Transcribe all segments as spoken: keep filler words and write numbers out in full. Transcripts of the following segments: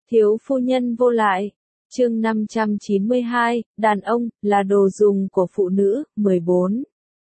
Thiếu phu nhân vô lại. Chương năm trăm chín mươi hai, đàn ông là đồ dùng của phụ nữ, mười bốn.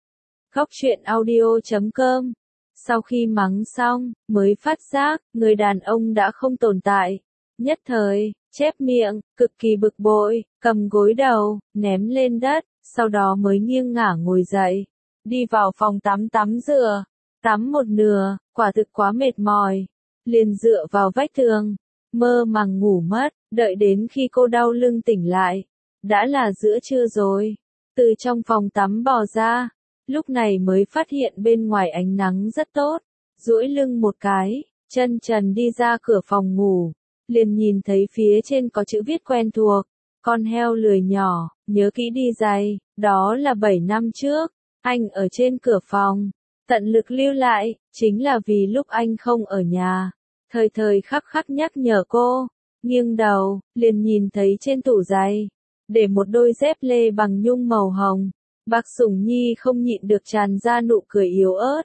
Góc truyện audio chấm com. Sau khi mắng xong, mới phát giác, người đàn ông đã không tồn tại. Nhất thời, chép miệng, cực kỳ bực bội, cầm gối đầu, ném lên đất, sau đó mới nghiêng ngả ngồi dậy. Đi vào phòng tắm tắm rửa. Tắm một nửa, quả thực quá mệt mỏi. Liền dựa vào vách tường, mơ màng ngủ mất, đợi đến khi cô đau lưng tỉnh lại. Đã là giữa trưa rồi. Từ trong phòng tắm bò ra, lúc này mới phát hiện bên ngoài ánh nắng rất tốt. Duỗi lưng một cái, chân trần đi ra cửa phòng ngủ. Liền nhìn thấy phía trên có chữ viết quen thuộc. Con heo lười nhỏ, nhớ kỹ đi giày, đó là bảy năm trước. Anh ở trên cửa phòng, tận lực lưu lại, chính là vì lúc anh không ở nhà. Thời thời khắc khắc nhắc nhở cô, nghiêng đầu, liền nhìn thấy trên tủ giày, để một đôi dép lê bằng nhung màu hồng. Bác Sủng Nhi không nhịn được tràn ra nụ cười yếu ớt.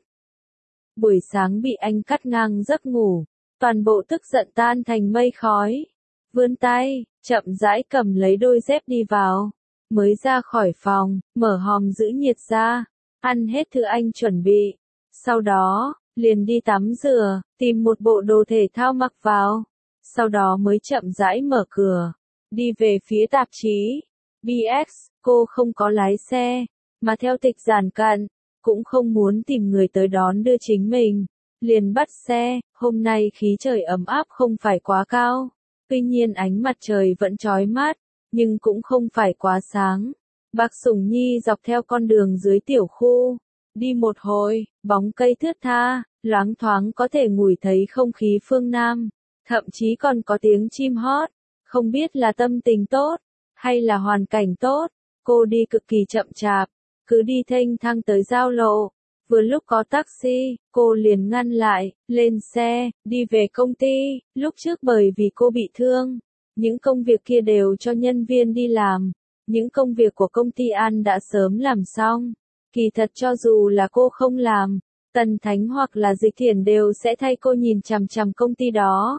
Buổi sáng bị anh cắt ngang giấc ngủ, toàn bộ tức giận tan thành mây khói. Vươn tay, chậm rãi cầm lấy đôi dép đi vào. Mới ra khỏi phòng, mở hòm giữ nhiệt ra, ăn hết thứ anh chuẩn bị. Sau đó, liền đi tắm rửa, tìm một bộ đồ thể thao mặc vào. Sau đó mới chậm rãi mở cửa, đi về phía tạp chí. bê ích, cô không có lái xe, mà theo tịch giản cận, cũng không muốn tìm người tới đón đưa chính mình. Liền bắt xe, hôm nay khí trời ấm áp không phải quá cao. Tuy nhiên ánh mặt trời vẫn chói mắt, nhưng cũng không phải quá sáng. Bác Sủng Nhi dọc theo con đường dưới tiểu khu. Đi một hồi, bóng cây thướt tha, loáng thoáng có thể ngửi thấy không khí phương Nam. Thậm chí còn có tiếng chim hót. Không biết là tâm tình tốt, hay là hoàn cảnh tốt. Cô đi cực kỳ chậm chạp, cứ đi thênh thang tới giao lộ. Vừa lúc có taxi, cô liền ngăn lại, lên xe, đi về công ty. Lúc trước bởi vì cô bị thương, những công việc kia đều cho nhân viên đi làm. Những công việc của công ty An đã sớm làm xong. Kỳ thật cho dù là cô không làm, Tần Thánh hoặc là Dịch Thiển đều sẽ thay cô nhìn chằm chằm công ty đó.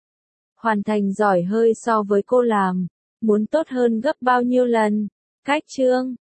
Hoàn thành giỏi hơi so với cô làm, muốn tốt hơn gấp bao nhiêu lần. Cách chương,